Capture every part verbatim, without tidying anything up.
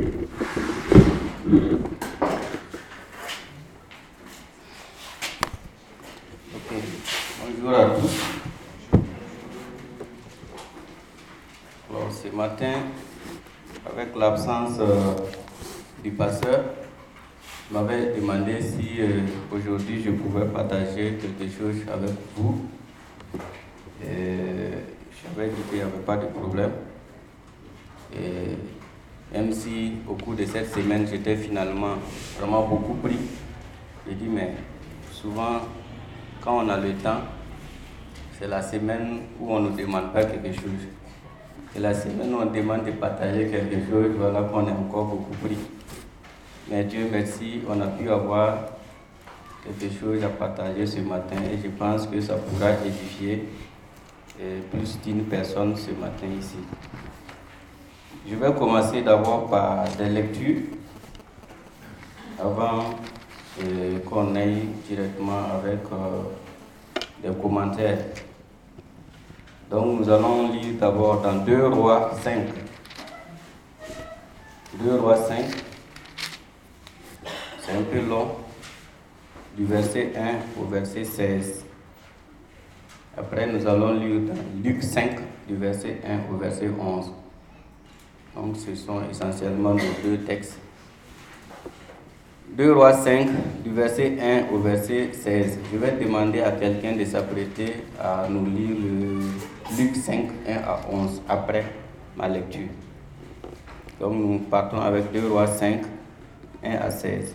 Ok, bonjour à tous. Alors, ce matin, avec l'absence euh, du pasteur, je m'avais demandé si euh, aujourd'hui je pouvais partager quelque chose avec vous. Et je savais qu'il n'y avait pas de problème. Et même si au cours de cette semaine, j'étais finalement vraiment beaucoup pris, j'ai dit, mais souvent, quand on a le temps, c'est la semaine où on ne nous demande pas quelque chose. C'est la semaine où on demande de partager quelque chose, voilà qu'on est encore beaucoup pris. Mais Dieu merci, on a pu avoir quelque chose à partager ce matin et je pense que ça pourra édifier euh, plus d'une personne ce matin ici. Je vais commencer d'abord par des lectures avant euh, qu'on aille directement avec euh, des commentaires. Donc nous allons lire d'abord dans deux Rois cinq. deux Rois cinq, c'est un peu long, du verset un au verset seize. Après nous allons lire dans Luc cinq, du verset un au verset onze. Donc ce sont essentiellement nos deux textes. deux Rois cinq, du verset un au verset seize. Je vais demander à quelqu'un de s'apprêter à nous lire le Luc cinq, un à onze, après ma lecture. Donc nous partons avec deux Rois cinq, un à seize.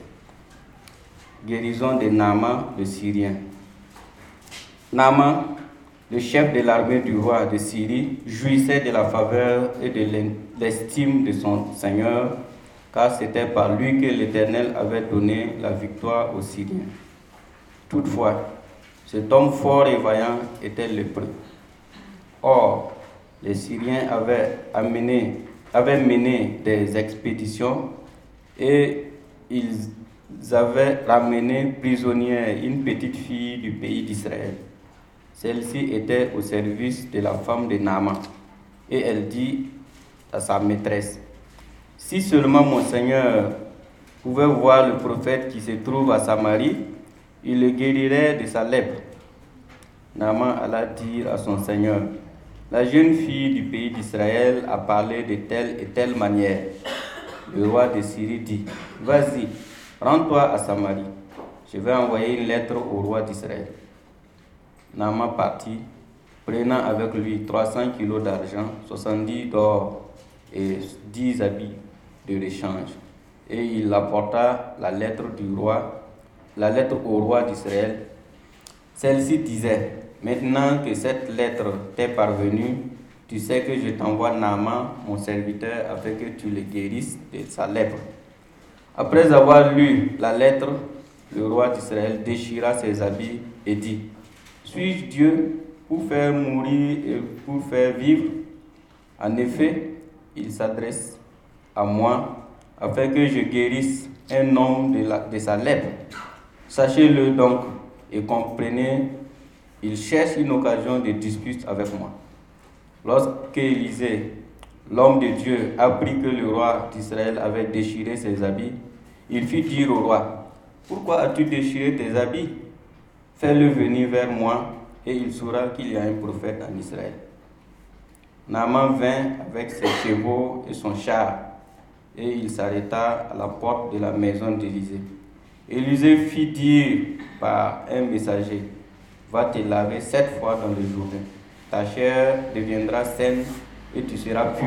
Guérison de Naaman le Syrien. Naaman, le chef de l'armée du roi de Syrie, jouissait de la faveur et de l'estime de son Seigneur, car c'était par lui que l'Éternel avait donné la victoire aux Syriens. Toutefois, cet homme fort et vaillant était lépreux. Or, les Syriens avaient, amené, avaient mené des expéditions et ils avaient ramené prisonnière une petite fille du pays d'Israël. Celle-ci était au service de la femme de Naaman et elle dit à sa maîtresse, « Si seulement mon Seigneur pouvait voir le prophète qui se trouve à Samarie, il le guérirait de sa lèpre. » Naaman alla dire à son Seigneur, « La jeune fille du pays d'Israël a parlé de telle et telle manière. » Le roi de Syrie dit, « Vas-y, rends-toi à Samarie. Je vais envoyer une lettre au roi d'Israël. » Naaman partit, prenant avec lui trois cents kilos d'argent, soixante-dix d'or et dix habits de rechange. Et il apporta la lettre du roi, la lettre au roi d'Israël. Celle-ci disait, « Maintenant que cette lettre t'est parvenue, tu sais que je t'envoie Naaman, mon serviteur, afin que tu le guérisses de sa lèpre. » Après avoir lu la lettre, le roi d'Israël déchira ses habits et dit, « Suis-je Dieu pour faire mourir et pour faire vivre? En effet, il s'adresse à moi afin que je guérisse un homme de, la, de sa lèpre. Sachez-le donc et comprenez, il cherche une occasion de dispute avec moi. » Lorsque Élisée, l'homme de Dieu, apprit que le roi d'Israël avait déchiré ses habits, il fit dire au roi, « Pourquoi as-tu déchiré tes habits? Fais-le venir vers moi, et il saura qu'il y a un prophète en Israël. » Naaman vint avec ses chevaux et son char, et il s'arrêta à la porte de la maison d'Élisée. Élisée fit dire par un messager, « Va te laver sept fois dans le Jourdain. Ta chair deviendra saine et tu seras pur. »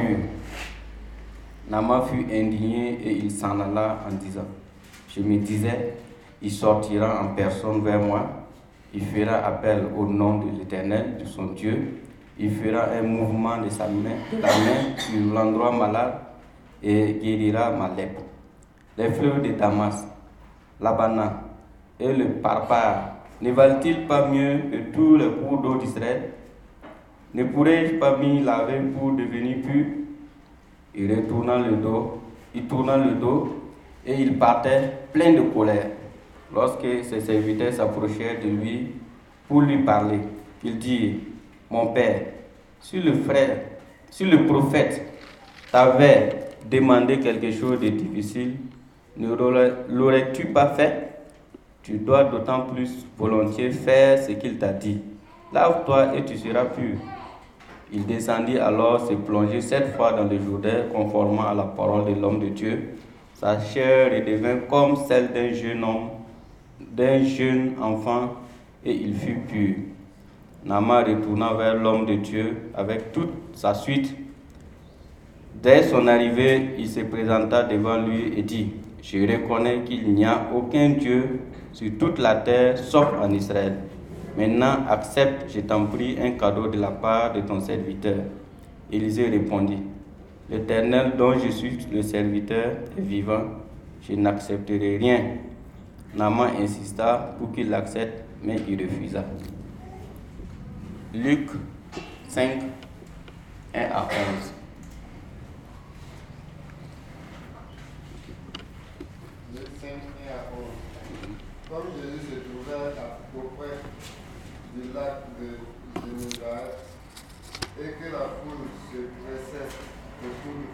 Naaman fut indigné et il s'en alla en disant, « Je me disais, il sortira en personne vers moi. Il fera appel au nom de l'Éternel, de son Dieu. Il fera un mouvement de sa main, de la main sur l'endroit malade et guérira ma lèpre. » Les fleuves de Damas, l'Abana et le Parpar ne valent-ils pas mieux que tous les cours d'eau d'Israël? Ne pourrais-je pas m'y laver pour devenir pur? Il retourna le dos, il tourna le dos et il partait plein de colère. Lorsque ses serviteurs s'approchèrent de lui pour lui parler, il dit, « Mon père, si le frère, si le prophète t'avait demandé quelque chose de difficile, ne l'aurais-tu pas fait? Tu dois d'autant plus volontiers faire ce qu'il t'a dit. Lave-toi et tu seras pur. Il descendit alors se plonger sept fois dans le Jourdain, conformément à la parole de l'homme de Dieu. Sa chair redevint comme celle d'un jeune homme, d'un jeune enfant, et il fut pur. Naaman retourna vers l'homme de Dieu avec toute sa suite. Dès son arrivée, il se présenta devant lui et dit: Je reconnais qu'il n'y a aucun Dieu sur toute la terre, sauf en Israël. Maintenant, accepte, je t'en prie, un cadeau de la part de ton serviteur. Élisée répondit: L'Éternel dont je suis le serviteur est vivant, je n'accepterai rien. Naaman insista pour qu'il l'accepte, mais il refusa. Luc cinq, un à onze. Luc cinq, un à onze. Comme Jésus se trouvait auprès du lac de Génézareth et que la foule se pressait autour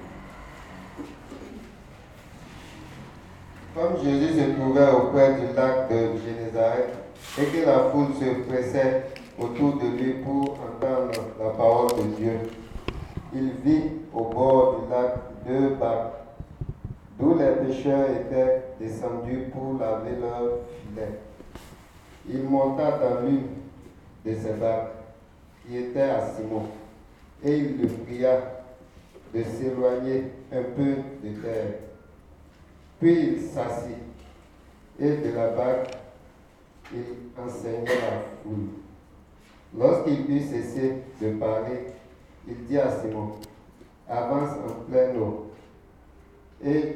Comme Jésus se trouvait auprès du lac de Génézareth et que la foule se pressait autour de lui pour entendre la parole de Dieu, il vit au bord du lac deux barques, d'où les pêcheurs étaient descendus pour laver leurs filets. Il monta dans l'une de ces barques, qui était à Simon, et il le pria de s'éloigner un peu de terre. Puis il s'assit, et de la barque, il enseignait la foule. Lorsqu'il eut cessé de parler, il dit à Simon: Avance en pleine eau, et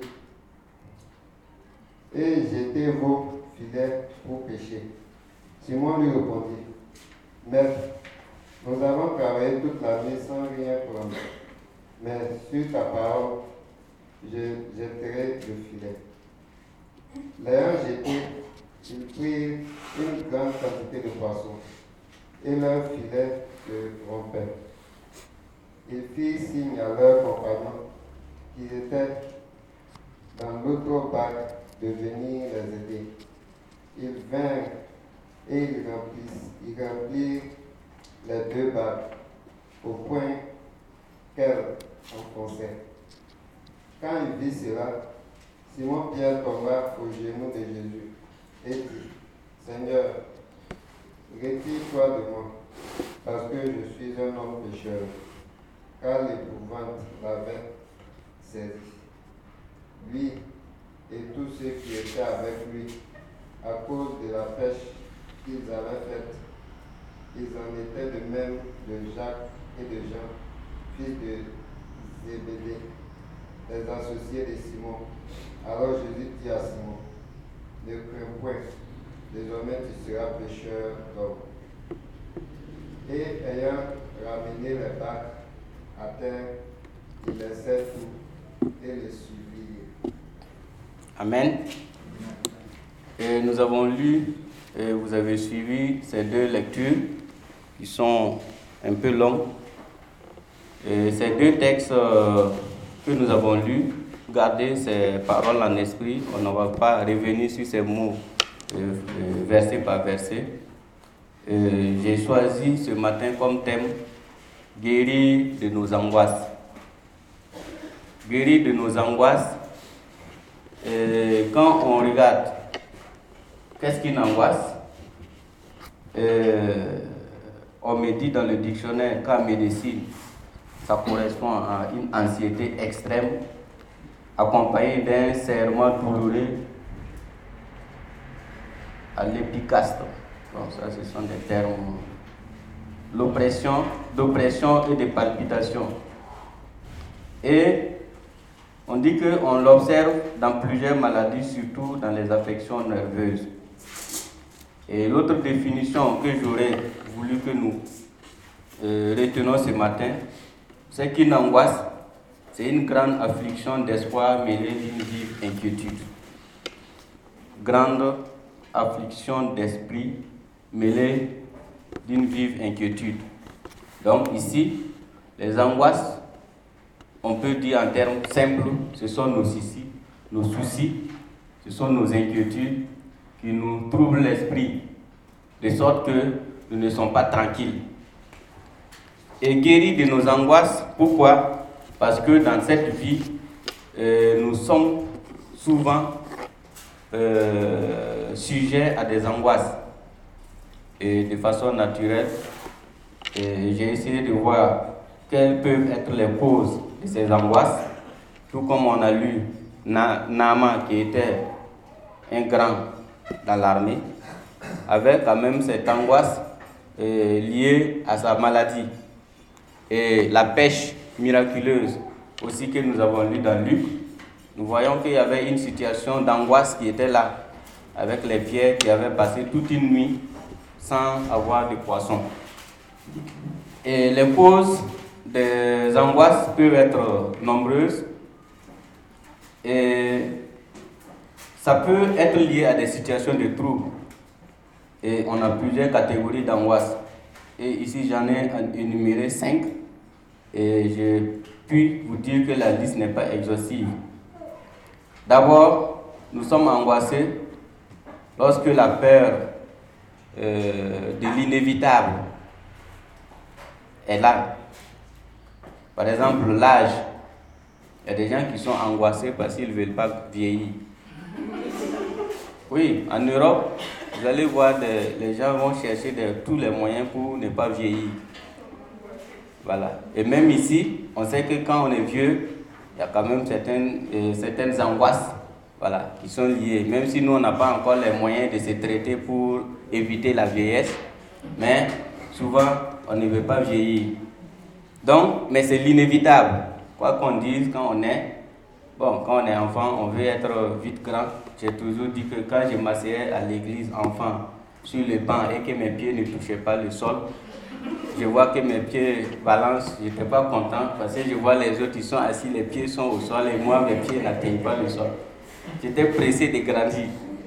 jetez vos filets pour pêcher. Simon lui répondit: Maître, nous avons travaillé toute la nuit sans rien prendre, mais sur ta parole, je jetterai le filet. L'ayant jeté, ils prirent une grande quantité de poissons, et leur filet se rompait. Ils firent signe à leurs compagnons qui étaient dans l'autre barque de venir les aider. Ils vinrent et ils remplissent, ils remplirent les deux barques au point qu'elles enfonçaient. Quand il vit cela, Simon-Pierre tomba aux genoux de Jésus et dit: Seigneur, retire-toi de moi, parce que je suis un homme pécheur. Car l'épouvante l'avait saisi, lui et tous ceux qui étaient avec lui, à cause de la pêche qu'ils avaient faite. Ils en étaient de même de Jacques et de Jean, fils de Zébédée, les associés de Simon. Alors Jésus dit à Simon: Ne crains point, désormais tu seras pêcheur d'hommes. Et ayant ramené les barques à terre, ils laissèrent tout et le suivirent. Amen. Et nous avons lu, et vous avez suivi ces deux lectures qui sont un peu longues. Et ces deux textes euh, que nous avons lus, gardez ces paroles en esprit. On ne va pas revenir sur ces mots euh, verset par verset. Euh, j'ai choisi ce matin comme thème guérir de nos angoisses. Guérir de nos angoisses. Et quand on regarde, qu'est-ce qu'une angoisse? euh, On me dit dans le dictionnaire qu'en médecine, ça correspond à une anxiété extrême accompagnée d'un serrement douloureux à l'épicastre. Bon, ça, ce sont des termes. L'oppression, d'oppression et de palpitations. Et on dit qu'on l'observe dans plusieurs maladies, surtout dans les affections nerveuses. Et l'autre définition que j'aurais voulu que nous euh, retenions ce matin, c'est qu'une angoisse, c'est une grande affliction d'espoir mêlée d'une vive inquiétude. Grande affliction d'esprit mêlée d'une vive inquiétude. Donc ici, les angoisses on peut dire en termes simples, ce sont nos soucis, nos soucis, ce sont nos inquiétudes qui nous troublent l'esprit, de sorte que nous ne sommes pas tranquilles. Et guéris de nos angoisses, pourquoi? Parce que dans cette vie, euh, nous sommes souvent euh, sujets à des angoisses. Et de façon naturelle, et j'ai essayé de voir quelles peuvent être les causes de ces angoisses, tout comme on a lu Na- Naaman qui était un grand dans l'armée, avait quand même cette angoisse euh, liée à sa maladie. Et la pêche miraculeuse aussi que nous avons lu dans Luc, nous voyons qu'il y avait une situation d'angoisse qui était là, avec les pierres qui avaient passé toute une nuit sans avoir de poisson. Et les causes des angoisses peuvent être nombreuses et ça peut être lié à des situations de troubles. Et on a plusieurs catégories d'angoisse. Et ici, j'en ai énuméré cinq. Et je puis vous dire que la liste n'est pas exhaustive. D'abord, nous sommes angoissés lorsque la peur euh, de l'inévitable est là. Par exemple, l'âge. Il y a des gens qui sont angoissés parce qu'ils ne veulent pas vieillir. Oui, en Europe, vous allez voir, des, les gens vont chercher de, tous les moyens pour ne pas vieillir. Voilà. Et même ici, on sait que quand on est vieux, il y a quand même certaines, euh, certaines angoisses, voilà, qui sont liées. Même si nous, on n'a pas encore les moyens de se traiter pour éviter la vieillesse, mais souvent, on ne veut pas vieillir. Donc, mais c'est l'inévitable. Quoi qu'on dise, quand on est, bon, quand on est enfant, on veut être vite grand. J'ai toujours dit que quand je m'asseyais à l'église enfant sur le banc et que mes pieds ne touchaient pas le sol, je vois que mes pieds balancent, je n'étais pas content parce que je vois les autres, ils sont assis, les pieds sont au sol et moi, mes pieds n'atteignent pas le sol. J'étais pressé de grandir.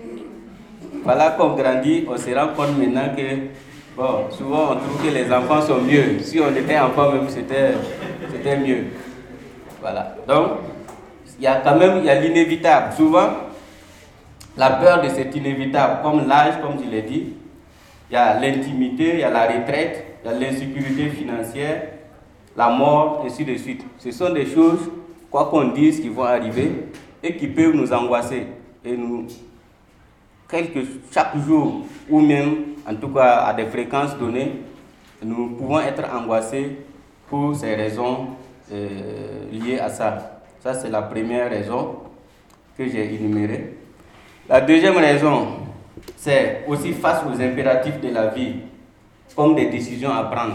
Voilà qu'on grandit, on se rend compte maintenant que, bon, souvent on trouve que les enfants sont mieux. Si on était enfant même, c'était, c'était mieux. Voilà. Donc, il y a quand même, il y a l'inévitable. Souvent, la peur de cet inévitable, comme l'âge, comme je l'ai dit, il y a l'intimité, il y a la retraite, il y a l'insécurité financière, la mort, ainsi de suite. Ce sont des choses, quoi qu'on dise, qui vont arriver et qui peuvent nous angoisser. Et nous, quelques, chaque jour, ou même, en tout cas, à des fréquences données, nous pouvons être angoissés pour ces raisons euh, liées à ça. Ça, c'est la première raison que j'ai énumérée. La deuxième raison, c'est aussi face aux impératifs de la vie, comme des décisions à prendre.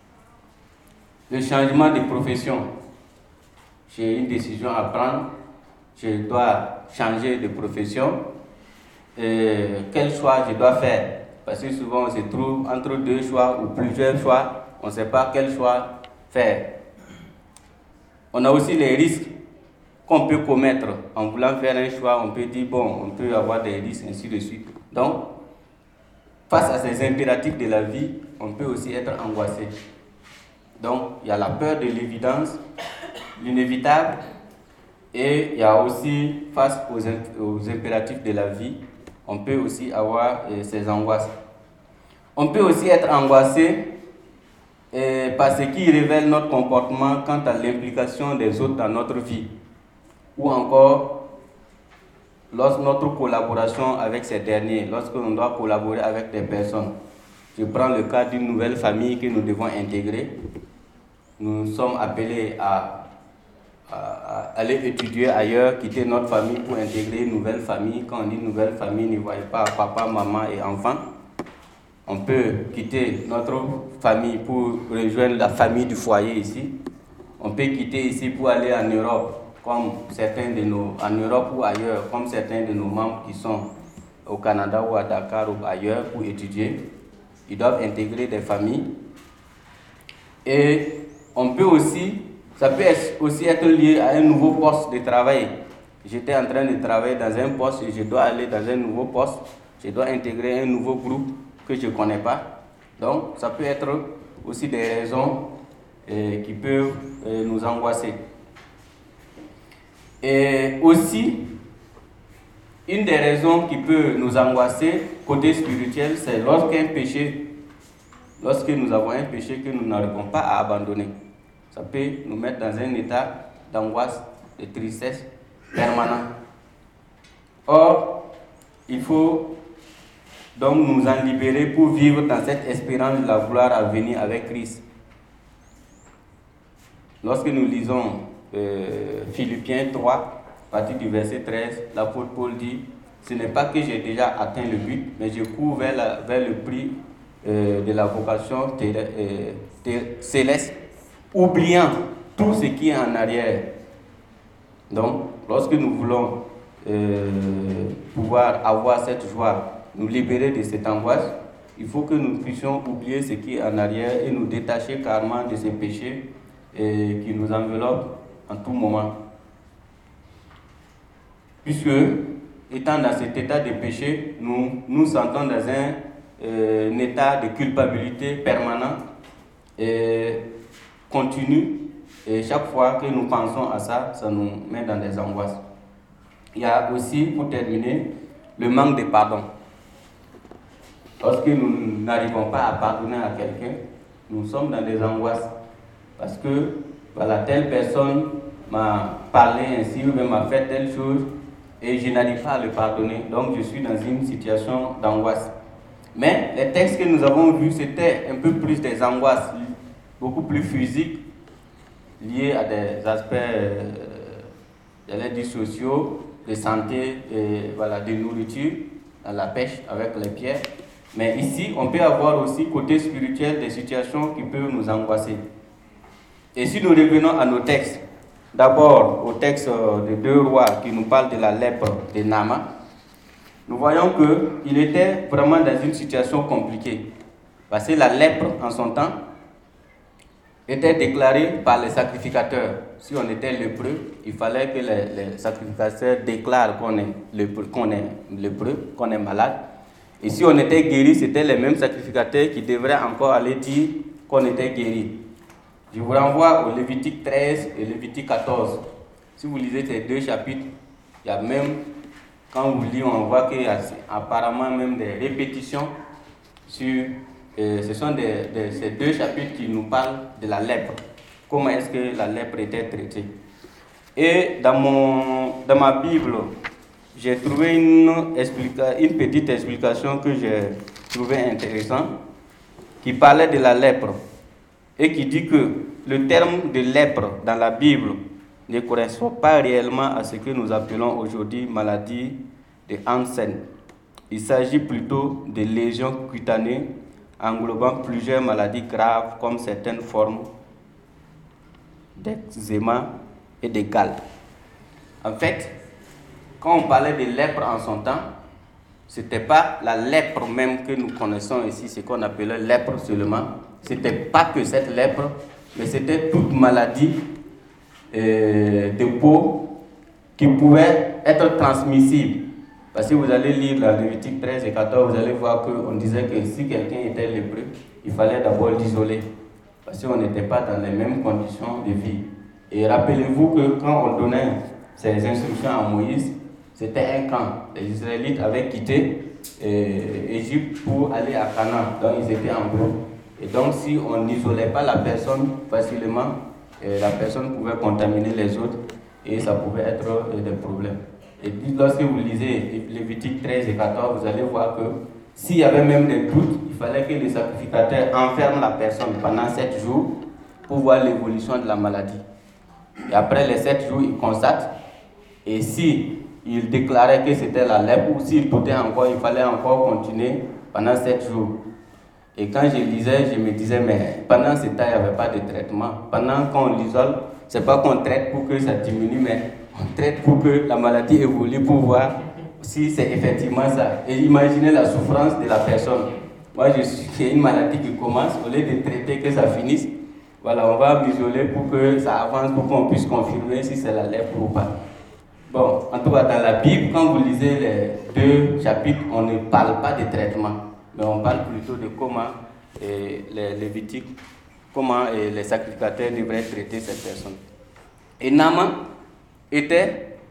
Le changement de profession. J'ai une décision à prendre, je dois changer de profession. Et quel choix je dois faire? Parce que souvent on se trouve entre deux choix ou plusieurs choix, on ne sait pas quel choix faire. On a aussi les risques qu'on peut commettre en voulant faire un choix. On peut dire, bon, on peut avoir des risques, ainsi de suite. Donc, face à ces impératifs de la vie, on peut aussi être angoissé. Donc, il y a la peur de l'évidence, l'inévitable, et il y a aussi, face aux, aux impératifs de la vie, on peut aussi avoir euh, ces angoisses. On peut aussi être angoissé euh, par ce qui révèle notre comportement quant à l'implication des autres dans notre vie, ou encore lorsque notre collaboration avec ces derniers, lorsque l'on doit collaborer avec des personnes. Je prends le cas d'une nouvelle famille que nous devons intégrer. Nous sommes appelés à, à, à aller étudier ailleurs, quitter notre famille pour intégrer une nouvelle famille. Quand on dit nouvelle famille, ne voyez pas papa, maman et enfants. On peut quitter notre famille pour rejoindre la famille du foyer ici. On peut quitter ici pour aller en Europe, comme certains de nos, en Europe ou ailleurs, comme certains de nos membres qui sont au Canada ou à Dakar ou ailleurs pour étudier. Ils doivent intégrer des familles. Et on peut aussi, ça peut aussi être lié à un nouveau poste de travail. J'étais en train de travailler dans un poste et je dois aller dans un nouveau poste. Je dois intégrer un nouveau groupe que je ne connais pas. Donc, ça peut être aussi des raisons euh, qui peuvent euh, nous angoisser. Et aussi, une des raisons qui peut nous angoisser, côté spirituel, c'est lorsqu'un péché, lorsque nous avons un péché que nous n'arrivons pas à abandonner. Ça peut nous mettre dans un état d'angoisse, de tristesse permanent. Or, il faut donc nous en libérer pour vivre dans cette espérance de la gloire à venir avec Christ. Lorsque nous lisons euh, Philippiens trois, à partir du verset treize, l'apôtre Paul dit: ce n'est pas que j'ai déjà atteint le but, mais je cours vers, la, vers le prix euh, de la vocation ter, euh, ter, céleste, oubliant tout ce qui est en arrière. Donc, lorsque nous voulons euh, pouvoir avoir cette joie, nous libérer de cette angoisse, il faut que nous puissions oublier ce qui est en arrière et nous détacher carrément de ces péchés et qui nous enveloppent en tout moment. Puisque, étant dans cet état de péché, nous nous sentons dans un, euh, un état de culpabilité permanent et continu. Et chaque fois que nous pensons à ça, ça nous met dans des angoisses. Il y a aussi, pour terminer, le manque de pardon. Lorsque nous n'arrivons pas à pardonner à quelqu'un, nous sommes dans des angoisses. Parce que, voilà, telle personne m'a parlé ainsi ou m'a fait telle chose et je n'arrive pas à le pardonner. Donc, je suis dans une situation d'angoisse. Mais les textes que nous avons vus, c'était un peu plus des angoisses, beaucoup plus physiques, liées à des aspects euh, de l'aide sociaux, de santé, et, voilà, de nourriture, à la pêche avec les pierres. Mais ici, on peut avoir aussi côté spirituel des situations qui peuvent nous angoisser. Et si nous revenons à nos textes, d'abord au texte de deux rois qui nous parle de la lèpre de Naaman, nous voyons qu'il était vraiment dans une situation compliquée. Parce que la lèpre, en son temps, était déclarée par les sacrificateurs. Si on était lépreux, il fallait que les, les sacrificateurs déclarent qu'on est lépreux, qu'on est lépreux, qu'on est malade. Et si on était guéri, c'était les mêmes sacrificateurs qui devraient encore aller dire qu'on était guéri. Je vous renvoie au Lévitique treize et Lévitique quatorze. Si vous lisez ces deux chapitres, il y a même, quand vous lisez, on voit qu'il y a apparemment même des répétitions sur, euh, ce sont des, des, ces deux chapitres qui nous parlent de la lèpre. Comment est-ce que la lèpre était traitée. Et dans, mon, dans ma Bible, j'ai trouvé une, explica, une petite explication que j'ai trouvée intéressante, qui parlait de la lèpre. Et qui dit que le terme de lèpre dans la Bible ne correspond pas réellement à ce que nous appelons aujourd'hui maladie de Hansen. Il s'agit plutôt de lésions cutanées englobant plusieurs maladies graves comme certaines formes d'eczéma et de gale. En fait, quand on parlait de lèpre en son temps, ce n'était pas la lèpre même que nous connaissons ici, ce qu'on appelait lèpre seulement. Ce n'était pas que cette lèpre, mais c'était toute maladie euh, de peau qui pouvait être transmissible. Parce que vous allez lire la Lévitique treize et quatorze, vous allez voir qu'on disait que si quelqu'un était lépreux, il fallait d'abord l'isoler. Parce qu'on n'était pas dans les mêmes conditions de vie. Et rappelez-vous que quand on donnait ces instructions à Moïse, c'était un camp. Les Israélites avaient quitté l'Égypte pour aller à Canaan. Donc ils étaient en groupe. Et donc, si on n'isolait pas la personne facilement, euh, la personne pouvait contaminer les autres et ça pouvait être euh, des problèmes. Et puis, lorsque vous lisez Lévitique treize et quatorze, vous allez voir que s'il y avait même des doutes, il fallait que les sacrificateurs enferment la personne pendant sept jours pour voir l'évolution de la maladie. Et après les sept jours, ils constatent. Et si ils déclaraient que c'était la lèpre ou s'ils doutaient encore, il fallait encore continuer pendant sept jours. Et quand je lisais, je me disais, mais pendant ce temps, il n'y avait pas de traitement. Pendant qu'on l'isole, ce n'est pas qu'on traite pour que ça diminue, mais on traite pour que la maladie évolue, pour voir si c'est effectivement ça. Et imaginez la souffrance de la personne. Moi, je suis qu'il y a une maladie qui commence, au lieu de traiter que ça finisse, voilà, on va m'isoler pour que ça avance, pour qu'on puisse confirmer si c'est la lèpre ou pas. Bon, en tout cas, dans la Bible, quand vous lisez les deux chapitres, on ne parle pas de traitement. Mais on parle plutôt de comment eh, les Lévitiques, comment eh, les sacrificateurs devraient traiter cette personne. Et Naaman était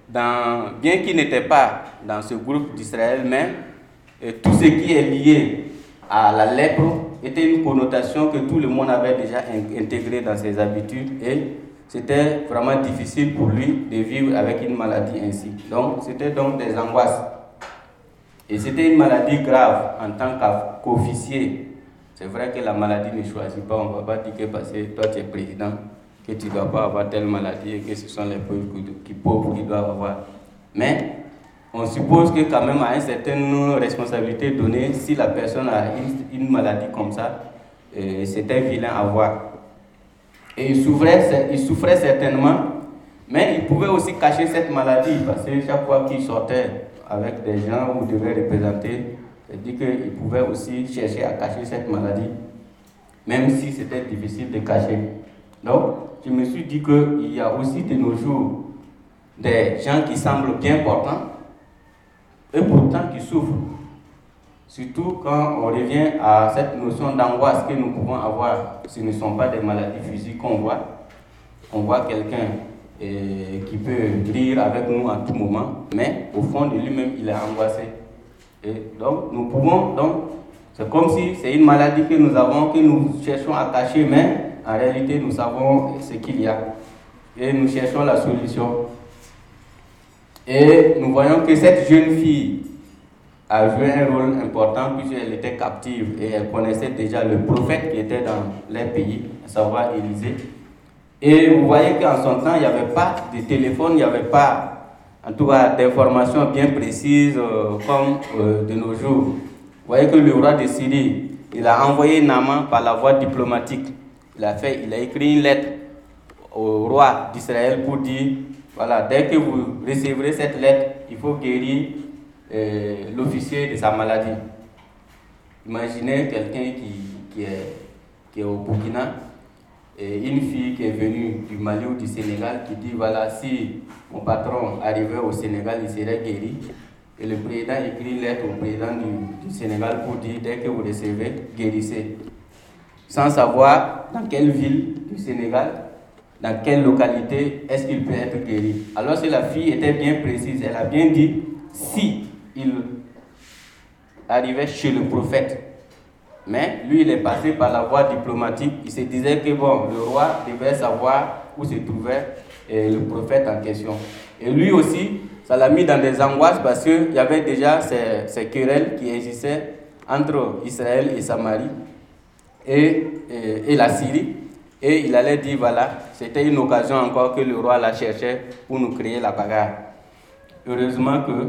dans, bien qu'il n'était pas dans ce groupe d'Israël, mais euh, tout ce qui est lié à la lèpre était une connotation que tout le monde avait déjà in- intégrée dans ses habitudes et c'était vraiment difficile pour lui de vivre avec une maladie ainsi. Donc, c'était donc des angoisses. Et c'était une maladie grave en tant qu'officier. C'est vrai que la maladie ne choisit pas. On ne va pas dire que parce que toi tu es président, que tu ne dois pas avoir telle maladie et que ce sont les pauvres qui, qui, pauvres qui doivent avoir. Mais on suppose que quand même à une certaine responsabilité donnée, si la personne a une, une maladie comme ça, euh, c'était vilain à voir. Et il souffrait, il souffrait certainement, mais il pouvait aussi cacher cette maladie parce que chaque fois qu'il sortait avec des gens où il devait représenter, c'est-à-dire qu'il pouvait aussi chercher à cacher cette maladie, même si c'était difficile de cacher. Donc, je me suis dit qu'il y a aussi de nos jours des gens qui semblent bien portants et pourtant qui souffrent. Surtout quand on revient à cette notion d'angoisse que nous pouvons avoir. Ce ne sont pas des maladies physiques qu'on voit. On voit quelqu'un eh, qui peut rire avec nous à tout moment, mais au fond de lui-même, il est angoissé. Et donc, nous pouvons, donc, c'est comme si c'est une maladie que nous avons, que nous cherchons à cacher, mais en réalité, nous savons ce qu'il y a. Et nous cherchons la solution. Et nous voyons que cette jeune fille a joué un rôle important puisqu'elle était captive et elle connaissait déjà le prophète qui était dans les pays, à savoir Élisée. Et vous voyez qu'en son temps, il n'y avait pas de téléphone, il n'y avait pas, en tout cas, d'informations bien précises euh, comme euh, de nos jours. Vous voyez que le roi de Syrie, il a envoyé Naaman par la voie diplomatique. Il a fait, il a écrit une lettre au roi d'Israël pour dire, voilà, dès que vous recevrez cette lettre, il faut guérir euh, l'officier de sa maladie. Imaginez quelqu'un qui, qui, est, qui est au Burkina, et une fille qui est venue du Mali ou du Sénégal qui dit, voilà, si mon patron arrivait au Sénégal, il serait guéri. Et le président écrit une lettre au président du, du Sénégal pour dire, dès que vous recevez, guérissez. Sans savoir dans quelle ville du Sénégal, dans quelle localité est-ce qu'il peut être guéri. Alors si la fille était bien précise, elle a bien dit, si il arrivait chez le prophète. Mais lui, il est passé par la voie diplomatique. Il se disait que bon, le roi devait savoir où se trouvait eh, le prophète en question. Et lui aussi, ça l'a mis dans des angoisses parce qu'il y avait déjà ces, ces querelles qui existaient entre Israël et Samarie et, et, et la Syrie. Et il allait dire, voilà, c'était une occasion encore que le roi la cherchait pour nous créer la bagarre. Heureusement que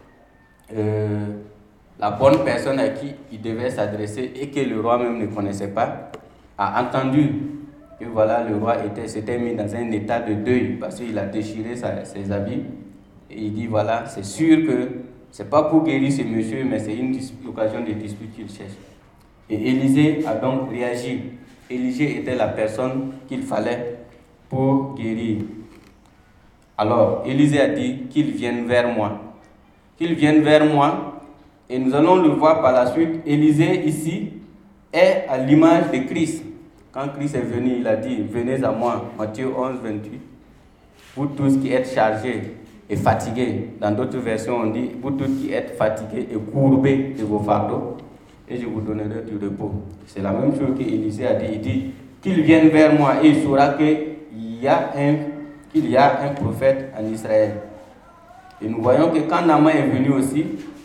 euh, la bonne personne à qui il devait s'adresser et que le roi même ne connaissait pas, a entendu que voilà, le roi était, s'était mis dans un état de deuil parce qu'il a déchiré sa, ses habits. Et il dit, voilà, c'est sûr que ce n'est pas pour guérir ce monsieur, mais c'est une dis- occasion de dispute qu'il cherche. Et Élisée a donc réagi. Élisée était la personne qu'il fallait pour guérir. Alors, Élisée a dit qu'il vienne vers moi. Qu'il vienne vers moi. Et nous allons le voir par la suite. Élisée, ici, est à l'image de Christ. Quand Christ est venu, il a dit, venez à moi, Matthieu onze, vingt-huit. Vous tous qui êtes chargés et fatigués. Dans d'autres versions, on dit, vous tous qui êtes fatigués et courbés de vos fardeaux, et je vous donnerai du repos. C'est la même chose qu'Élisée a dit. Il dit, qu'il vienne vers moi et il saura qu'il y a un, qu'il y a un prophète en Israël. Et nous voyons que quand Naaman est venu aussi,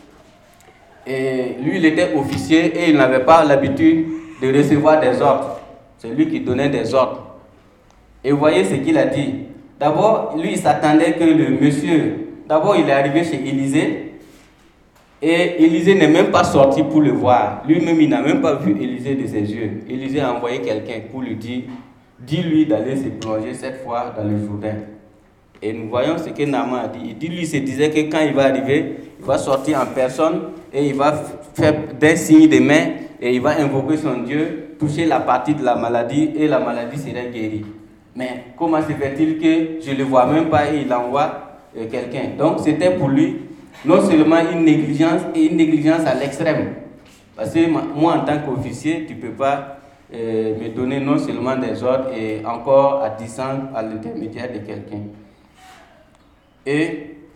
et lui, il était officier et il n'avait pas l'habitude de recevoir des ordres. C'est lui qui donnait des ordres. Et vous voyez ce qu'il a dit. D'abord, lui, il s'attendait que le monsieur... D'abord, il est arrivé chez Élisée. Et Élisée n'est même pas sorti pour le voir. Lui-même, il n'a même pas vu Élisée de ses yeux. Élisée a envoyé quelqu'un pour lui dire, dis-lui d'aller se plonger cette fois dans le Jourdain. Et nous voyons ce que Naaman a dit. Il dit, lui, il se disait que quand il va arriver, il va sortir en personne et il va faire des signes de main et il va invoquer son Dieu, toucher la partie de la maladie et la maladie serait guérie. Mais comment se fait-il que je ne le vois même pas et il envoie euh, quelqu'un? Donc c'était pour lui non seulement une négligence et une négligence à l'extrême. Parce que moi en tant qu'officier, tu ne peux pas euh, me donner non seulement des ordres et encore à distance à l'intermédiaire de quelqu'un. Et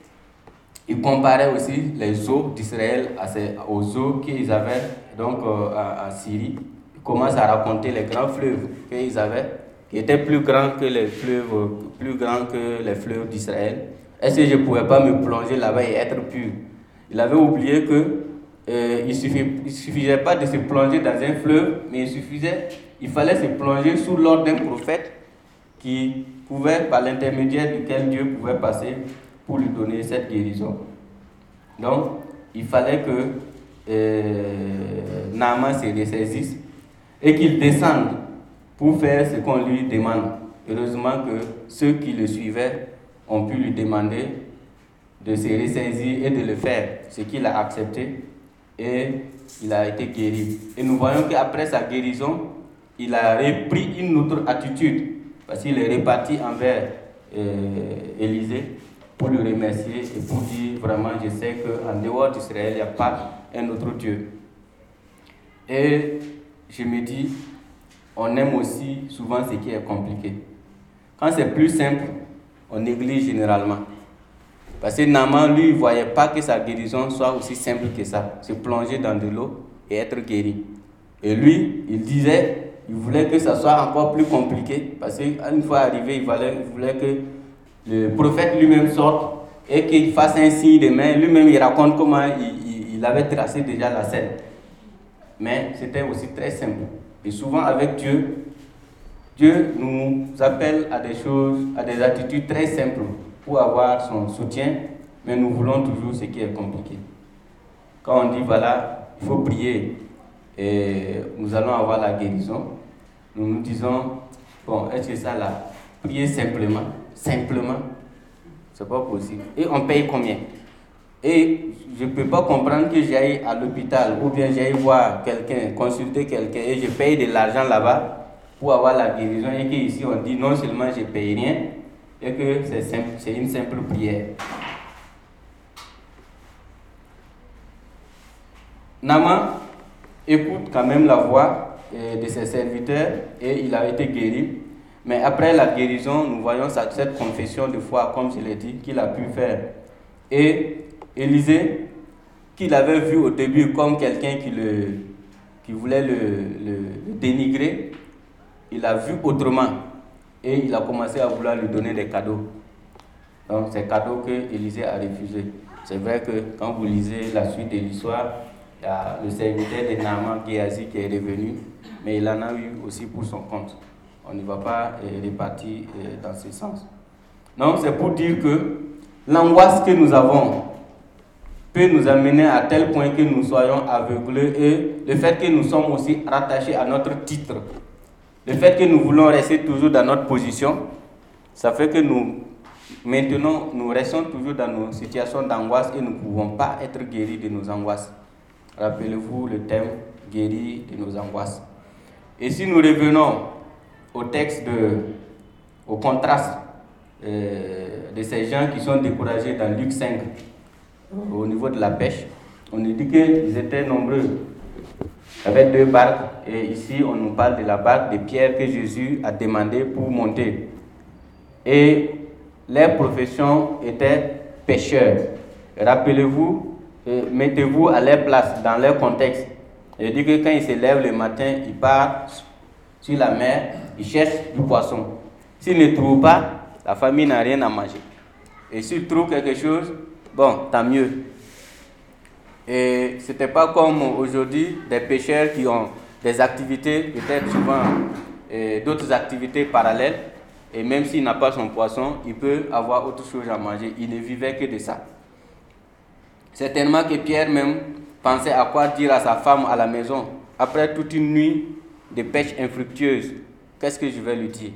il comparait aussi les eaux d'Israël aux eaux qu'ils avaient donc, euh, à, à Syrie. Il commence à raconter les grands fleuves qu'ils avaient, qui étaient plus grands que les fleuves, plus grands que les fleuves d'Israël. Est-ce que je ne pouvais pas me plonger là-bas et être pur? Il avait oublié que euh, il ne suffisait, il suffisait pas de se plonger dans un fleuve, mais il suffisait, il fallait se plonger sous l'ordre d'un prophète qui pouvait, par l'intermédiaire duquel Dieu pouvait passer pour lui donner cette guérison. Donc, il fallait que euh, Naaman se ressaisisse et qu'il descende pour faire ce qu'on lui demande. Heureusement que ceux qui le suivaient ont pu lui demander de se ressaisir et de le faire, ce qu'il a accepté, et il a été guéri. Et nous voyons qu'après sa guérison, il a repris une autre attitude, parce qu'il est reparti envers euh, Élisée pour le remercier et pour dire vraiment, je sais qu'en dehors d'Israël, il n'y a pas un autre Dieu. Et je me dis, on aime aussi souvent ce qui est compliqué. Quand c'est plus simple, on néglige généralement. Parce que Naaman, lui, il ne voyait pas que sa guérison soit aussi simple que ça. Se plonger dans de l'eau et être guéri. Et lui, il disait, il voulait que ça soit encore plus compliqué. Parce qu'une fois arrivé, il voulait, il voulait que le prophète lui-même sorte et qu'il fasse un signe de main. Lui-même, il raconte comment il, il, il avait tracé déjà la scène. Mais c'était aussi très simple. Et souvent avec Dieu, Dieu nous appelle à des choses, à des attitudes très simples pour avoir son soutien, mais nous voulons toujours ce qui est compliqué. Quand on dit voilà, il faut prier et nous allons avoir la guérison, nous nous disons, bon, est-ce que ça là, prier simplement, simplement, c'est pas possible. Et on paye combien? Et je ne peux pas comprendre que j'aille à l'hôpital ou bien j'aille voir quelqu'un, consulter quelqu'un et je paye de l'argent là-bas pour avoir la guérison et qu'ici on dit non seulement je ne paye rien et que c'est, simple, c'est une simple prière. Naaman écoute quand même la voix de ses serviteurs et il a été guéri. Mais après la guérison, nous voyons cette confession de foi, comme je l'ai dit, qu'il a pu faire. Et Élisée, qu'il avait vu au début comme quelqu'un qui, le, qui voulait le, le, le dénigrer, il a vu autrement et il a commencé à vouloir lui donner des cadeaux. Donc, ces cadeaux que Élisée a refusés. C'est vrai que quand vous lisez la suite de l'histoire, il y a le serviteur de Naaman, Géhazi, qui est revenu, mais il en a eu aussi pour son compte. On ne va pas euh, répartir euh, dans ce sens. Donc, c'est pour dire que l'angoisse que nous avons peut nous amener à tel point que nous soyons aveuglés et le fait que nous sommes aussi rattachés à notre titre, le fait que nous voulons rester toujours dans notre position, ça fait que nous, maintenant, nous restons toujours dans nos situations d'angoisse et nous ne pouvons pas être guéris de nos angoisses. Rappelez-vous le thème guéri de nos angoisses. Et si nous revenons au texte, de, au contraste euh, de ces gens qui sont découragés dans Luc cinq, au niveau de la pêche, on nous dit qu'ils étaient nombreux. Il y avait deux barques et ici on nous parle de la barque de Pierre que Jésus a demandé pour monter. Et leur profession était pêcheurs. Rappelez-vous, euh, mettez-vous à leur place, dans leur contexte. Il dit que quand ils se lèvent le matin, ils partent sur la mer, ils cherchent du poisson. S'ils ne trouvent pas, la famille n'a rien à manger. Et s'ils trouvent quelque chose, bon, tant mieux. Et ce n'était pas comme aujourd'hui des pêcheurs qui ont des activités, peut-être souvent euh, d'autres activités parallèles. Et même s'il n'a pas son poisson, il peut avoir autre chose à manger. Il ne vivait que de ça. Certainement que Pierre même pensait à quoi dire à sa femme à la maison. Après toute une nuit de pêche infructueuse, qu'est-ce que je vais lui dire?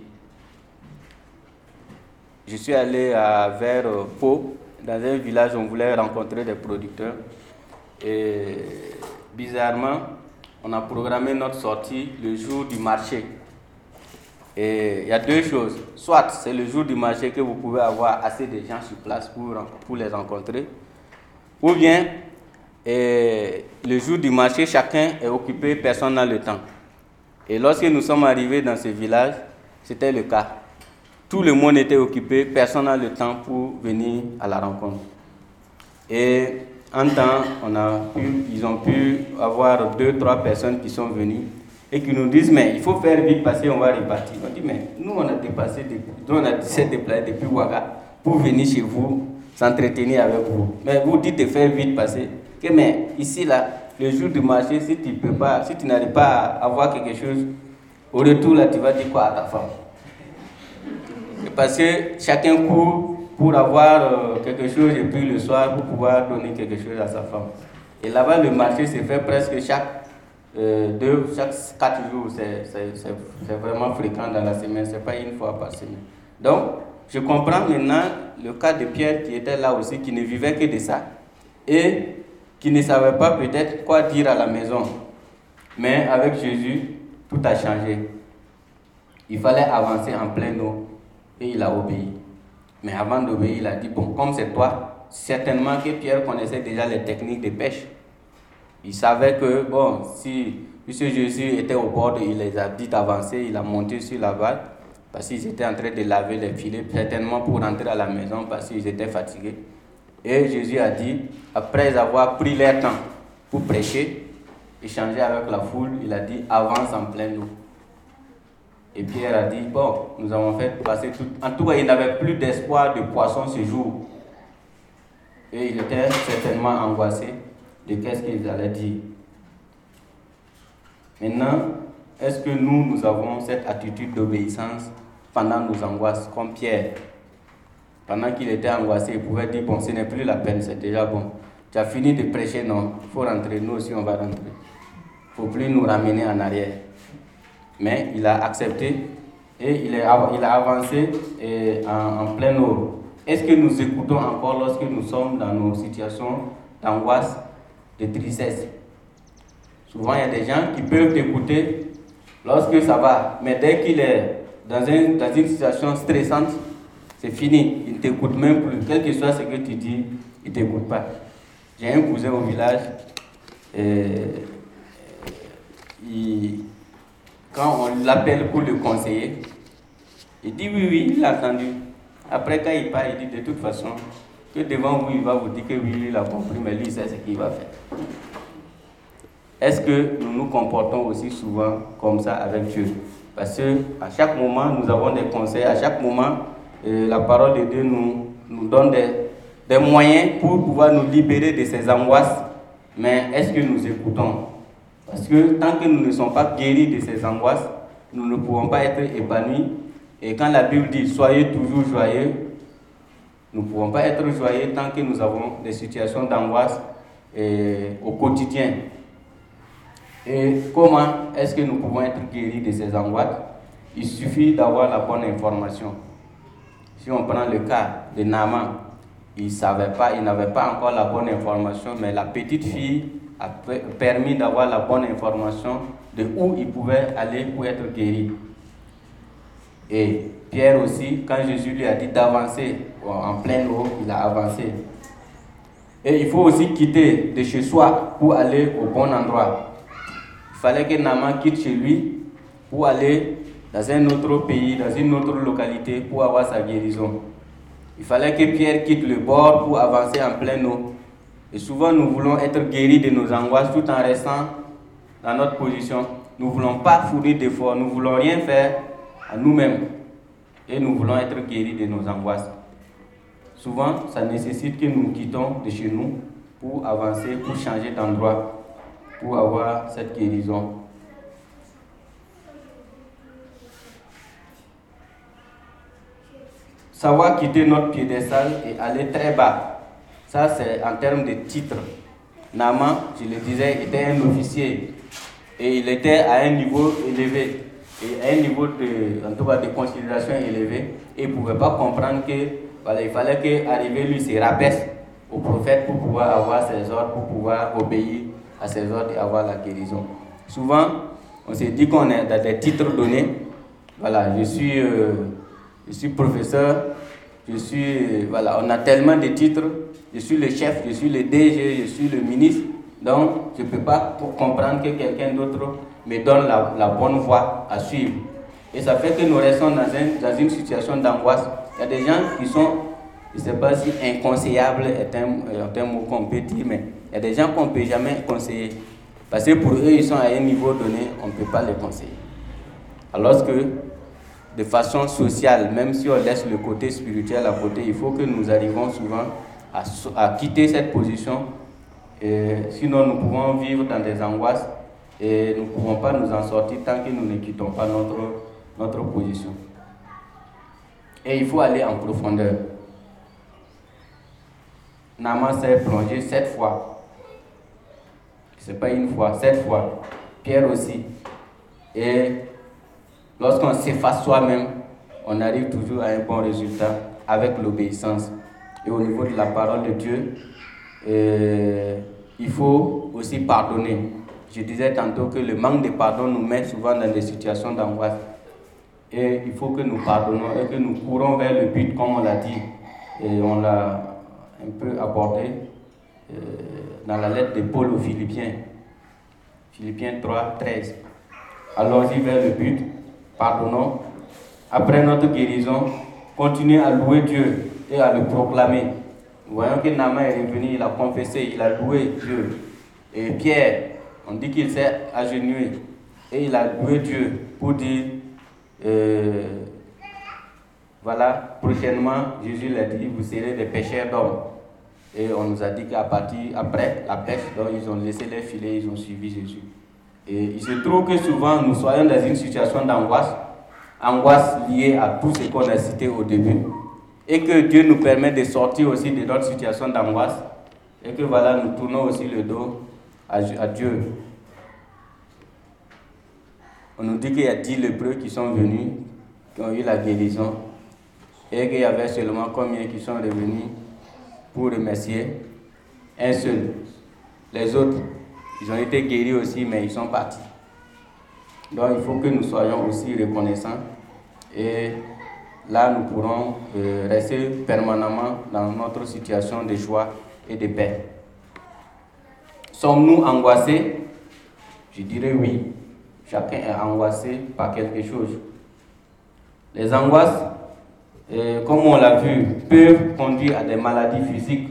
Je suis allé à, vers euh, Pau, dans un village où on voulait rencontrer des producteurs. Et bizarrement, on a programmé notre sortie le jour du marché. Et il y a deux choses. Soit c'est le jour du marché que vous pouvez avoir assez de gens sur place pour, pour les rencontrer. Ou bien, et le jour du marché, chacun est occupé, personne n'a le temps. Et lorsque nous sommes arrivés dans ce village, c'était le cas. Tout le monde était occupé, personne n'a le temps pour venir à la rencontre. Et en temps, on a pu, ils ont pu avoir deux, trois personnes qui sont venues et qui nous disent, mais il faut faire vite parce qu'on va repartir. On dit, mais nous, on a dépassé, depuis, on a s'est déplacé depuis Ouaga pour venir chez vous, s'entretenir avec vous. Mais vous dites de faire vite passer. Que, mais ici, là, le jour du marché, si tu peux pas, si tu n'arrives pas à avoir quelque chose, au retour, là, tu vas dire quoi à ta femme? Parce que chacun court pour avoir euh, quelque chose et puis le soir pour pouvoir donner quelque chose à sa femme. Et là-bas, le marché se fait presque chaque euh, deux, chaque quatre jours. C'est, c'est, c'est, c'est vraiment fréquent dans la semaine, c'est pas une fois par semaine. Donc, je comprends maintenant le cas de Pierre qui était là aussi, qui ne vivait que de ça et qui ne savait pas peut-être quoi dire à la maison. Mais avec Jésus, tout a changé. Il fallait avancer en pleine eau et il a obéi. Mais avant d'obéir, il a dit, bon, comme c'est toi, certainement que Pierre connaissait déjà les techniques de pêche. Il savait que, bon, si M. Jésus était au bord, il les a dit d'avancer, il a monté sur la vague, parce qu'ils étaient en train de laver les filets, certainement pour rentrer à la maison, parce qu'ils étaient fatigués. Et Jésus a dit, après avoir pris leur temps pour prêcher, échanger avec la foule, il a dit, avance en pleine eau. Et Pierre a dit, bon, nous avons fait passer tout. En tout cas, il n'avait plus d'espoir de poisson ce jour. Et il était certainement angoissé de qu'est-ce qu'il allait dire. Maintenant, est-ce que nous, nous avons cette attitude d'obéissance pendant nos angoisses, comme Pierre? Pendant qu'il était angoissé, il pouvait dire, bon, ce n'est plus la peine, c'est déjà bon. Tu as fini de prêcher, non, il faut rentrer, nous aussi on va rentrer. Il ne faut plus nous ramener en arrière. Mais il a accepté et il, est, il a avancé et en, en pleine eau. Est-ce que nous écoutons encore lorsque nous sommes dans nos situations d'angoisse, de tristesse? Souvent, il y a des gens qui peuvent t'écouter lorsque ça va, mais dès qu'il est dans, un, dans une situation stressante, c'est fini. Il ne t'écoute même plus. Quel que soit ce que tu dis, il ne t'écoute pas. J'ai un cousin au village, et il... Quand on l'appelle pour le conseiller, il dit oui, oui, il a entendu. Après, quand il part, il dit de toute façon, que devant vous, il va vous dire que oui, il a compris, mais lui, il sait ce qu'il va faire. Est-ce que nous nous comportons aussi souvent comme ça avec Dieu? Parce qu'à chaque moment, nous avons des conseils, à chaque moment, euh, la parole de Dieu nous, nous donne des, des moyens pour pouvoir nous libérer de ces angoisses. Mais est-ce que nous écoutons? Parce que tant que nous ne sommes pas guéris de ces angoisses, nous ne pouvons pas être épanouis. Et quand la Bible dit « soyez toujours joyeux », nous ne pouvons pas être joyeux tant que nous avons des situations d'angoisse au quotidien. Et comment est-ce que nous pouvons être guéris de ces angoisses? Il suffit d'avoir la bonne information. Si on prend le cas de Naaman, il savait pas, il n'avait pas encore la bonne information, mais la petite fille a permis d'avoir la bonne information de où il pouvait aller pour être guéri. Et Pierre aussi, quand Jésus lui a dit d'avancer en pleine eau, il a avancé. Et il faut aussi quitter de chez soi pour aller au bon endroit. Il fallait que Naaman quitte chez lui pour aller dans un autre pays, dans une autre localité pour avoir sa guérison. Il fallait que Pierre quitte le bord pour avancer en pleine eau. Et souvent, nous voulons être guéris de nos angoisses tout en restant dans notre position. Nous ne voulons pas fournir d'efforts, nous ne voulons rien faire à nous-mêmes. Et nous voulons être guéris de nos angoisses. Souvent, ça nécessite que nous quittons de chez nous pour avancer, pour changer d'endroit, pour avoir cette guérison. Savoir quitter notre piédestal et aller très bas. Ça, c'est en termes de titre. Naaman, je le disais, était un officier et il était à un niveau élevé, et à un niveau de, en tout cas, de considération élevé, et il ne pouvait pas comprendre que voilà, il fallait qu'arriver lui se rabaisse au prophète pour pouvoir avoir ses ordres, pour pouvoir obéir à ses ordres et avoir la guérison. Souvent, on se dit qu'on est dans des titres donnés. Voilà, je suis, euh, je suis professeur, je suis, voilà, on a tellement de titres. Je suis le chef, je suis le D G, je suis le ministre. Donc, je ne peux pas comprendre que quelqu'un d'autre me donne la, la bonne voie à suivre. Et ça fait que nous restons dans, un, dans une situation d'angoisse. Il y a des gens qui sont Je ne sais pas si inconseillable est un, est un mot qu'on peut dire, mais il y a des gens qu'on ne peut jamais conseiller. Parce que pour eux, ils sont à un niveau donné, on ne peut pas les conseiller. Alors que, de façon sociale, même si on laisse le côté spirituel à côté, il faut que nous arrivions souvent à, à quitter cette position. Et sinon, nous pouvons vivre dans des angoisses et nous ne pouvons pas nous en sortir tant que nous ne quittons pas notre, notre position. Et il faut aller en profondeur. Naaman s'est plongé sept fois. Ce n'est pas une fois, sept fois. Pierre aussi. Et lorsqu'on s'efface soi-même, on arrive toujours à un bon résultat avec l'obéissance. Et au niveau de la parole de Dieu, euh, il faut aussi pardonner. Je disais tantôt que le manque de pardon nous met souvent dans des situations d'angoisse. Et il faut que nous pardonnons et que nous courons vers le but, comme on l'a dit. Et on l'a un peu abordé euh, dans la lettre de Paul aux Philippiens. Philippiens trois, treize. Allons-y vers le but, pardonnons. Après notre guérison, continuez à louer Dieu et à le proclamer. Nous voyons que Naaman est revenu, il a confessé, il a loué Dieu. Et Pierre, on dit qu'il s'est agenouillé et il a loué Dieu pour dire euh, voilà, prochainement, Jésus l'a dit, vous serez des pêcheurs d'hommes. Et on nous a dit qu'à partir, après la pêche, donc ils ont laissé les filets, ils ont suivi Jésus. Et il se trouve que souvent, nous soyons dans une situation d'angoisse, angoisse liée à tout ce qu'on a cité au début, et que Dieu nous permet de sortir aussi de notre situation d'angoisse, et que voilà, nous tournons aussi le dos à, à Dieu. On nous dit qu'il y a dix lépreux qui sont venus, qui ont eu la guérison, et qu'il y avait seulement combien qui sont revenus pour remercier? Un seul. Les autres, ils ont été guéris aussi, mais ils sont partis. Donc il faut que nous soyons aussi reconnaissants, et là nous pourrons euh, rester permanemment dans notre situation de joie et de paix. Sommes-nous angoissés? Je dirais oui. Chacun est angoissé par quelque chose. Les angoisses, euh, comme on l'a vu, peuvent conduire à des maladies physiques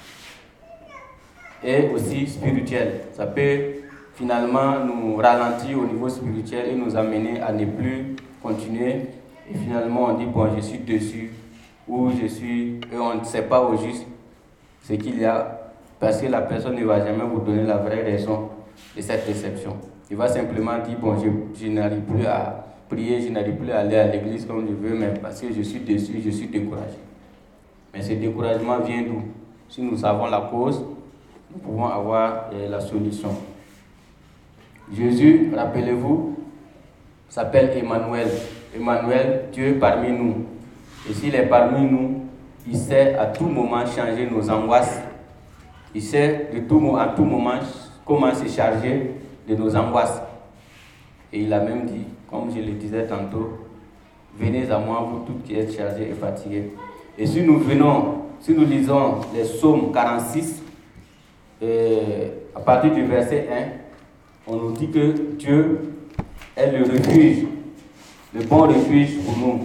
et aussi spirituelles. Ça peut finalement nous ralentir au niveau spirituel et nous amener à ne plus continuer. Et finalement on dit, bon, je suis dessus, ou je suis, et on ne sait pas au juste ce qu'il y a, parce que la personne ne va jamais vous donner la vraie raison de cette déception. Il va simplement dire, bon, je, je n'arrive plus à prier, je n'arrive plus à aller à l'église comme je veux, mais parce que je suis déçu, je suis découragé. Mais ce découragement vient d'où? Si nous savons la cause, nous pouvons avoir eh, la solution. Jésus, rappelez-vous, s'appelle Emmanuel. Emmanuel, Dieu parmi nous. Et s'il est parmi nous, il sait à tout moment changer nos angoisses. Il sait de tout, à tout moment comment se charger de nos angoisses. Et il a même dit, comme je le disais tantôt, venez à moi, vous tous qui êtes chargés et fatigués. Et si nous venons, si nous lisons les psaumes quarante-six, et à partir du verset un, on nous dit que Dieu est le refuge, le bon refuge pour nous.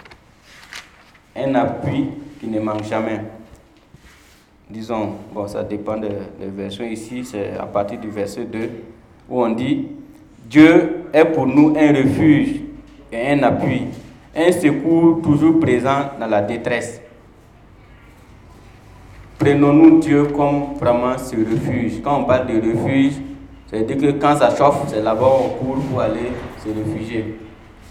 Un appui qui ne manque jamais. Disons, bon, ça dépend des de versions ici, c'est à partir du verset deux, où on dit, Dieu est pour nous un refuge et un appui, un secours toujours présent dans la détresse. Prenons-nous Dieu comme vraiment ce refuge. Quand on parle de refuge, c'est-à-dire que quand ça chauffe, c'est là-bas on court pour aller se réfugier.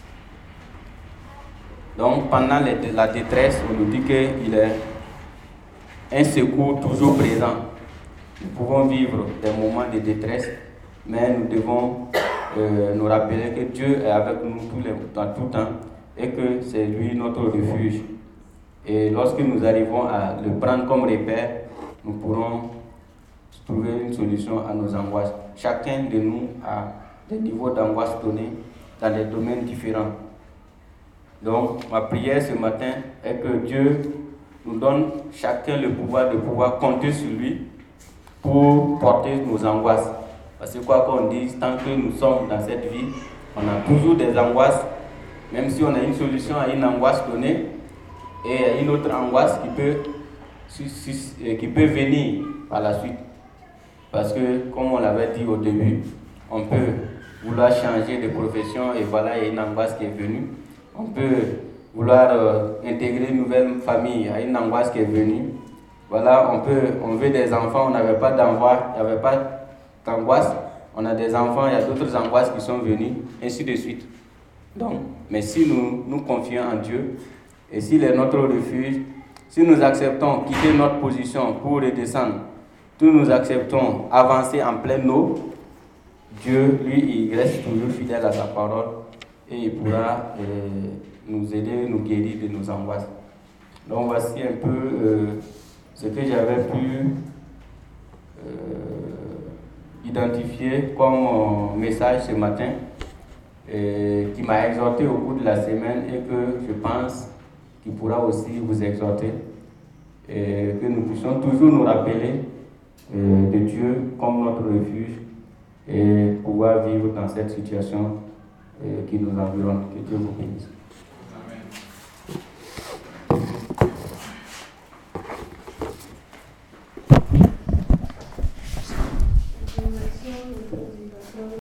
Donc pendant les, la détresse, on nous dit qu'il est un secours toujours présent. Nous pouvons vivre des moments de détresse, mais nous devons euh, nous rappeler que Dieu est avec nous tous les, dans tout temps et que c'est lui notre refuge. Et lorsque nous arrivons à le prendre comme repère, nous pourrons trouver une solution à nos angoisses. Chacun de nous a des niveaux d'angoisse donnés dans des domaines différents. Donc, ma prière ce matin est que Dieu nous donne chacun le pouvoir de pouvoir compter sur lui pour porter nos angoisses. Parce que quoi qu'on dise, tant que nous sommes dans cette vie, on a toujours des angoisses. Même si on a une solution à une angoisse donnée, et une autre angoisse qui peut, qui peut venir par la suite. Parce que, comme on l'avait dit au début, on peut vouloir changer de profession et voilà, il y a une angoisse qui est venue. On peut vouloir euh, intégrer une nouvelle famille, il y a une angoisse qui est venue. Voilà, on peut, on veut des enfants, on n'avait pas d'angoisse, il n'y avait pas d'angoisse. On a des enfants, il y a d'autres angoisses qui sont venues, ainsi de suite. Donc, mais si nous nous confions en Dieu, et s'il est notre refuge, si nous acceptons quitter notre position pour redescendre, si nous acceptons avancer en pleine eau, Dieu, lui, il reste toujours fidèle à sa parole et il pourra euh, nous aider, nous guérir de nos angoisses. Donc voici un peu euh, ce que j'avais pu euh, identifier comme euh, message ce matin, et qui m'a exhorté au cours de la semaine et que je pense qu'il pourra aussi vous exhorter, et que nous puissions toujours nous rappeler euh, de Dieu comme notre refuge et pouvoir vivre dans cette situation euh, qui nous environne. Que Dieu vous bénisse.